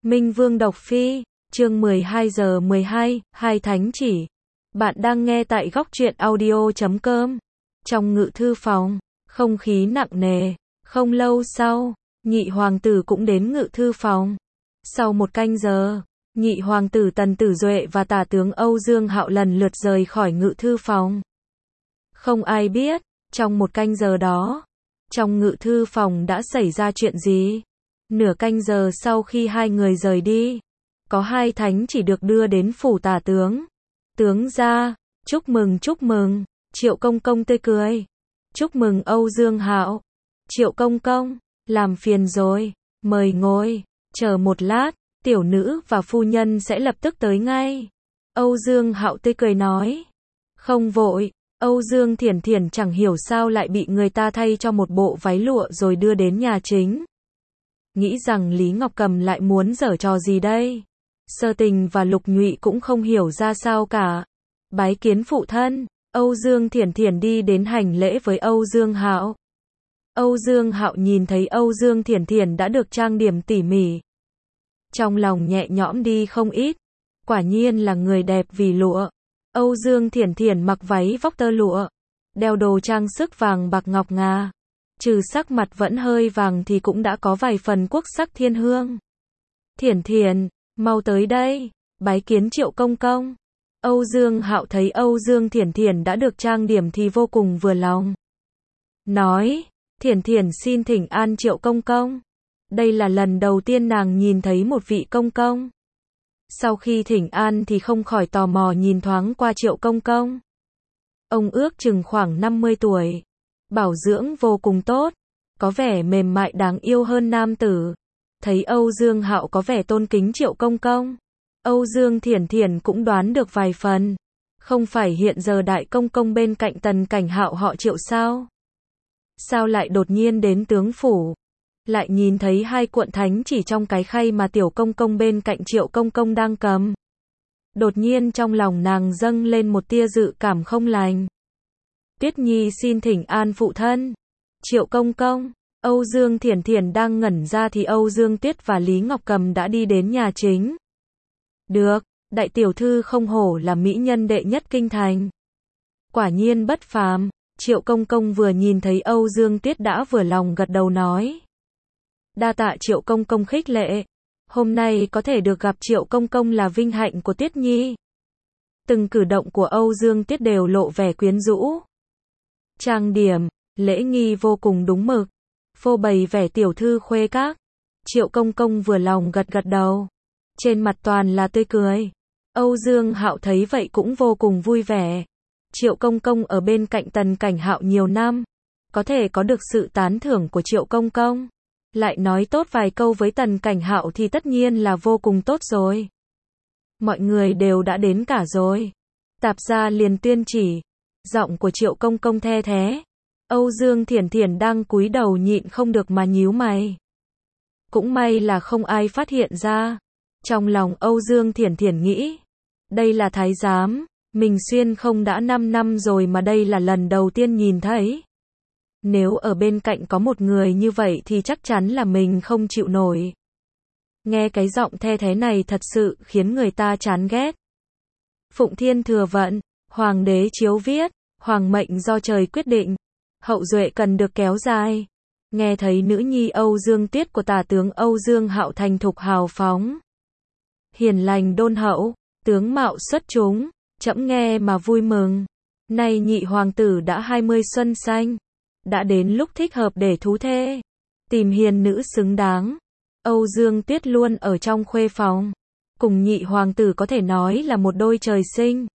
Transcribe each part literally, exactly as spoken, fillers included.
Minh Vương đọc phi, chương mười hai giờ mười hai, hai thánh chỉ. Bạn đang nghe tại góc truyện audio chấm com. Trong ngự thư phòng, không khí nặng nề. Không lâu sau, nhị hoàng tử cũng đến ngự thư phòng. Sau một canh giờ, nhị hoàng tử Tần Tử Duệ và tả tướng Âu Dương Hạo lần lượt rời khỏi ngự thư phòng. Không ai biết, trong một canh giờ đó, trong ngự thư phòng đã xảy ra chuyện gì. Nửa canh giờ sau khi hai người rời đi, có hai thánh chỉ được đưa đến phủ tả tướng. Tướng gia, chúc mừng chúc mừng, Triệu công công tươi cười. Chúc mừng Âu Dương Hạo. Triệu công công, làm phiền rồi, mời ngồi, chờ một lát, tiểu nữ và phu nhân sẽ lập tức tới ngay. Âu Dương Hạo tươi cười nói. Không vội. Âu Dương Thiển Thiển chẳng hiểu sao lại bị người ta thay cho một bộ váy lụa rồi đưa đến nhà chính. Nghĩ rằng Lý Ngọc Cầm lại muốn giở trò gì đây. Sơ Tình và Lục Nhụy cũng không hiểu ra sao cả. Bái kiến phụ thân, Âu Dương Thiển Thiển đi đến hành lễ với Âu Dương Hạo. Âu Dương Hạo nhìn thấy Âu Dương Thiển Thiển đã được trang điểm tỉ mỉ. Trong lòng nhẹ nhõm đi không ít. Quả nhiên là người đẹp vì lụa. Âu Dương Thiển Thiển mặc váy vóc tơ lụa, đeo đồ trang sức vàng bạc ngọc ngà. Trừ sắc mặt vẫn hơi vàng thì cũng đã có vài phần quốc sắc thiên hương. Thiển Thiển, mau tới đây, bái kiến Triệu công công. Âu Dương Hạo thấy Âu Dương Thiển Thiển đã được trang điểm thì vô cùng vừa lòng. Nói, Thiển Thiển xin thỉnh an Triệu công công. Đây là lần đầu tiên nàng nhìn thấy một vị công công. Sau khi thỉnh an thì không khỏi tò mò nhìn thoáng qua Triệu công công. Ông ước chừng khoảng năm mươi tuổi. Bảo dưỡng vô cùng tốt. Có vẻ mềm mại đáng yêu hơn nam tử. Thấy Âu Dương Hạo có vẻ tôn kính Triệu công công. Âu Dương Thiển Thiển cũng đoán được vài phần. Không phải hiện giờ đại công công bên cạnh Tần Cảnh Hạo họ Triệu sao? Sao lại đột nhiên đến tướng phủ? Lại nhìn thấy hai cuộn thánh chỉ trong cái khay mà tiểu công công bên cạnh Triệu công công đang cầm. Đột nhiên trong lòng nàng dâng lên một tia dự cảm không lành. Tuyết Nhi xin thỉnh an phụ thân. Triệu công công, Âu Dương Thiển Thiển đang ngẩn ra thì Âu Dương Tuyết và Lý Ngọc Cầm đã đi đến nhà chính. Được, đại tiểu thư không hổ là mỹ nhân đệ nhất kinh thành. Quả nhiên bất phàm. Triệu công công vừa nhìn thấy Âu Dương Tuyết đã vừa lòng gật đầu nói. Đa tạ Triệu công công khích lệ. Hôm nay có thể được gặp Triệu công công là vinh hạnh của Tuyết Nhi. Từng cử động của Âu Dương Tuyết đều lộ vẻ quyến rũ. Trang điểm, lễ nghi vô cùng đúng mực. Phô bày vẻ tiểu thư khuê các. Triệu công công vừa lòng gật gật đầu. Trên mặt toàn là tươi cười. Âu Dương Hạo thấy vậy cũng vô cùng vui vẻ. Triệu công công ở bên cạnh Tần Cảnh Hạo nhiều năm. Có thể có được sự tán thưởng của Triệu công công. Lại nói tốt vài câu với Tần Cảnh Hạo thì tất nhiên là vô cùng tốt rồi. Mọi người đều đã đến cả rồi. Tạp gia liền tuyên chỉ. Giọng của Triệu công công the thế. Âu Dương Thiển Thiển đang cúi đầu nhịn không được mà nhíu mày. Cũng may là không ai phát hiện ra. Trong lòng Âu Dương Thiển Thiển nghĩ. Đây là thái giám. Mình xuyên không đã năm năm rồi mà đây là lần đầu tiên nhìn thấy. Nếu ở bên cạnh có một người như vậy thì chắc chắn là mình không chịu nổi. Nghe cái giọng the thế này thật sự khiến người ta chán ghét. Phụng Thiên thừa vận, Hoàng đế chiếu viết, Hoàng mệnh do trời quyết định. Hậu duệ cần được kéo dài. Nghe thấy nữ nhi Âu Dương Tuyết của tả tướng Âu Dương Hạo thành thục hào phóng. Hiền lành đôn hậu, tướng mạo xuất chúng, trẫm nghe mà vui mừng. Nay nhị hoàng tử đã hai mươi xuân xanh. Đã đến lúc thích hợp để thú thê. Tìm hiền nữ xứng đáng. Âu Dương Tuyết luôn ở trong khuê phòng. Cùng nhị hoàng tử có thể nói là một đôi trời sinh.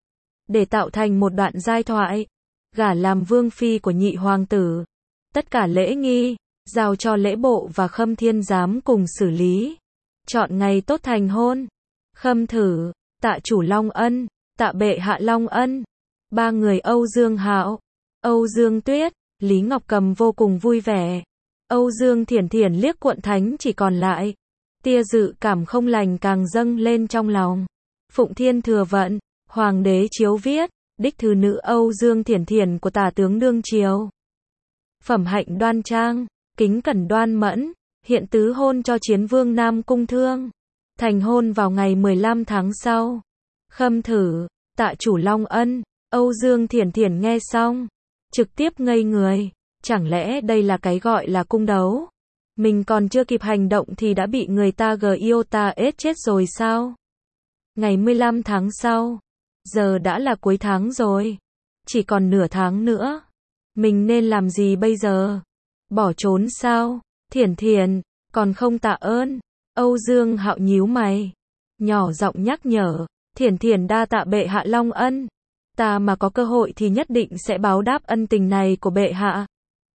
Để tạo thành một đoạn giai thoại. Gả làm vương phi của nhị hoàng tử. Tất cả lễ nghi, giao cho lễ bộ và Khâm Thiên giám cùng xử lý. Chọn ngày tốt thành hôn. Khâm thử, tạ chủ Long Ân, tạ bệ hạ Long Ân. Ba người Âu Dương Hạo, Âu Dương Tuyết, Lý Ngọc Cầm vô cùng vui vẻ. Âu Dương Thiển Thiển liếc cuộn thánh chỉ còn lại. Tia dự cảm không lành càng dâng lên trong lòng. Phụng Thiên thừa vận, Hoàng đế chiếu viết, đích thư nữ Âu Dương Thiển Thiển của tả tướng đương triều. Phẩm hạnh đoan trang, kính cẩn đoan mẫn, hiện tứ hôn cho chiến vương Nam Cung Thương. thành hôn vào ngày mười lăm tháng sau. Khâm thử, tạ chủ Long Ân, Âu Dương Thiển Thiển nghe xong, trực tiếp ngây người, chẳng lẽ đây là cái gọi là cung đấu? Mình còn chưa kịp hành động thì đã bị người ta gờ yêu ta ết chết rồi sao? Ngày mười lăm tháng sau, giờ đã là cuối tháng rồi, chỉ còn nửa tháng nữa. Mình nên làm gì bây giờ? Bỏ trốn sao? Thiển Thiển, còn không tạ ơn. Âu Dương Hạo nhíu mày, nhỏ giọng nhắc nhở, Thiển Thiển đa tạ bệ hạ Long Ân. Ta mà có cơ hội thì nhất định sẽ báo đáp ân tình này của bệ hạ.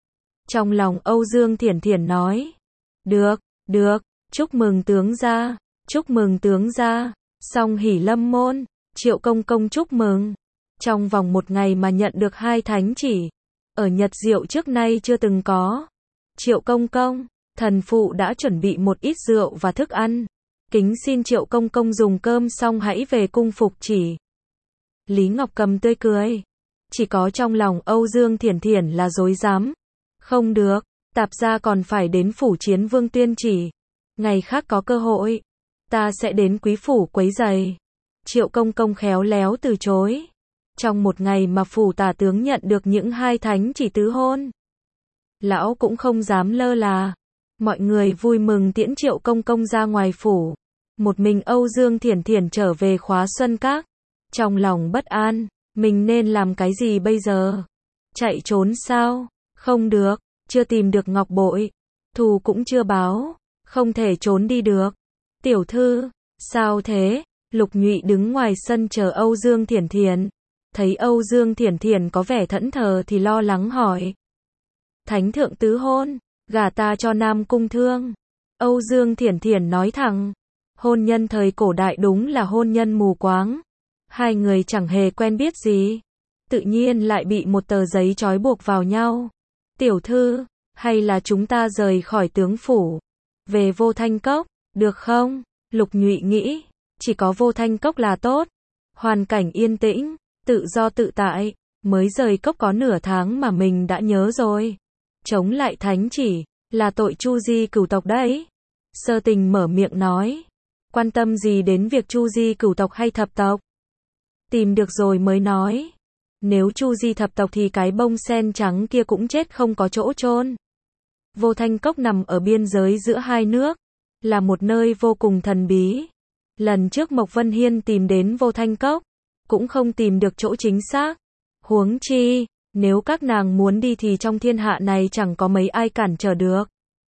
Trong lòng Âu Dương Thiển Thiển nói, được, được, chúc mừng tướng gia, chúc mừng tướng gia, song hỷ lâm môn, Triệu công công chúc mừng. Trong vòng một ngày mà nhận được hai thánh chỉ, ở Nhật Diệu trước nay chưa từng có. Triệu công công, thần phụ đã chuẩn bị một ít rượu và thức ăn. Kính xin Triệu công công dùng cơm xong hãy về cung phục chỉ. Lý Ngọc Cầm tươi cười. Chỉ có trong lòng Âu Dương Thiển Thiển là dối dám. Không được, tạp gia còn phải đến phủ Chiến Vương tuyên chỉ. Ngày khác có cơ hội, ta sẽ đến quý phủ quấy giày. Triệu công công khéo léo từ chối. Trong một ngày mà phủ tả tướng nhận được những hai thánh chỉ tứ hôn, lão cũng không dám lơ là. Mọi người vui mừng tiễn Triệu công công ra ngoài phủ. Một mình Âu Dương Thiển Thiển trở về Khóa Xuân Các. Trong lòng bất an, mình nên làm cái gì bây giờ? Chạy trốn sao? Không được, chưa tìm được ngọc bội, thù cũng chưa báo, không thể trốn đi được. Tiểu thư, sao thế? Lục Nhụy đứng ngoài sân chờ Âu Dương Thiển Thiển. Thấy Âu Dương Thiển Thiển có vẻ thẫn thờ thì lo lắng hỏi. Thánh thượng tứ hôn, gả ta cho Nam Cung Thương. Âu Dương Thiển Thiển nói thẳng. Hôn nhân thời cổ đại đúng là hôn nhân mù quáng. Hai người chẳng hề quen biết gì, tự nhiên lại bị một tờ giấy trói buộc vào nhau. Tiểu thư, hay là chúng ta rời khỏi tướng phủ, về Vô Thanh Cốc, được không? Lục Nhụy nghĩ, chỉ có Vô Thanh Cốc là tốt. Hoàn cảnh yên tĩnh, tự do tự tại, mới rời cốc có nửa tháng mà mình đã nhớ rồi. Chống lại thánh chỉ, là tội chu di cửu tộc đấy. Sơ Tình mở miệng nói, quan tâm gì đến việc chu di cửu tộc hay thập tộc? Tìm được rồi mới nói. Nếu chu di thập tộc thì cái bông sen trắng kia cũng chết không có chỗ chôn. Vô Thanh Cốc nằm ở biên giới giữa hai nước, là một nơi vô cùng thần bí. Lần trước Mộc Vân Hiên tìm đến Vô Thanh Cốc, cũng không tìm được chỗ chính xác. Huống chi, nếu các nàng muốn đi thì trong thiên hạ này chẳng có mấy ai cản trở được.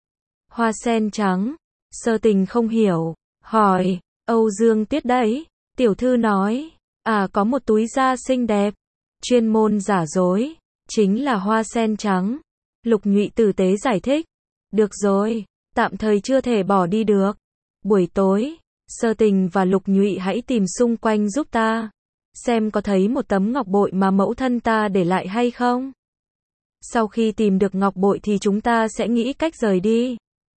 Hoa sen trắng, Sơ Tình không hiểu, hỏi, Âu Dương Tuyết đấy. Tiểu thư nói, à có một túi da xinh đẹp, chuyên môn giả dối, chính là hoa sen trắng. Lục Nhụy tử tế giải thích, được rồi, tạm thời chưa thể bỏ đi được. Buổi tối, Sơ Tình và Lục Nhụy hãy tìm xung quanh giúp ta, xem có thấy một tấm ngọc bội mà mẫu thân ta để lại hay không. Sau khi tìm được ngọc bội thì chúng ta sẽ nghĩ cách rời đi.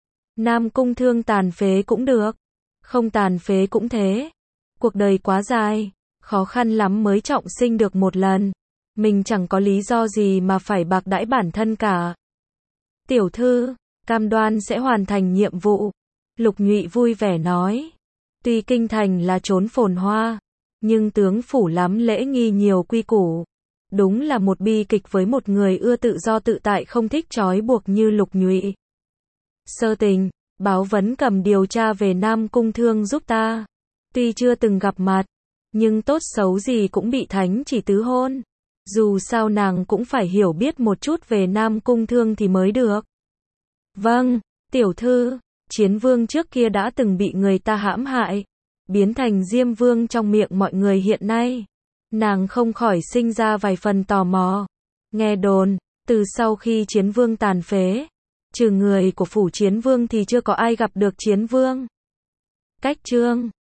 Nam Cung Thương tàn phế cũng được, không tàn phế cũng thế. Cuộc đời quá dài, khó khăn lắm mới trọng sinh được một lần. Mình chẳng có lý do gì mà phải bạc đãi bản thân cả. Tiểu thư, cam đoan sẽ hoàn thành nhiệm vụ. Lục Nhụy vui vẻ nói. Tuy kinh thành là trốn phồn hoa, nhưng tướng phủ lắm lễ nghi nhiều quy củ. Đúng là một bi kịch với một người ưa tự do tự tại không thích trói buộc như Lục Nhụy. Sơ Tình, báo vấn cầm điều tra về Nam Cung Thương giúp ta. Tuy chưa từng gặp mặt, nhưng tốt xấu gì cũng bị thánh chỉ tứ hôn. Dù sao nàng cũng phải hiểu biết một chút về Nam Cung Thương thì mới được. Vâng, tiểu thư, Chiến Vương trước kia đã từng bị người ta hãm hại, biến thành Diêm Vương trong miệng mọi người hiện nay. Nàng không khỏi sinh ra vài phần tò mò. Nghe đồn, từ sau khi Chiến Vương tàn phế, trừ người của phủ Chiến Vương thì chưa có ai gặp được Chiến Vương. Cách chương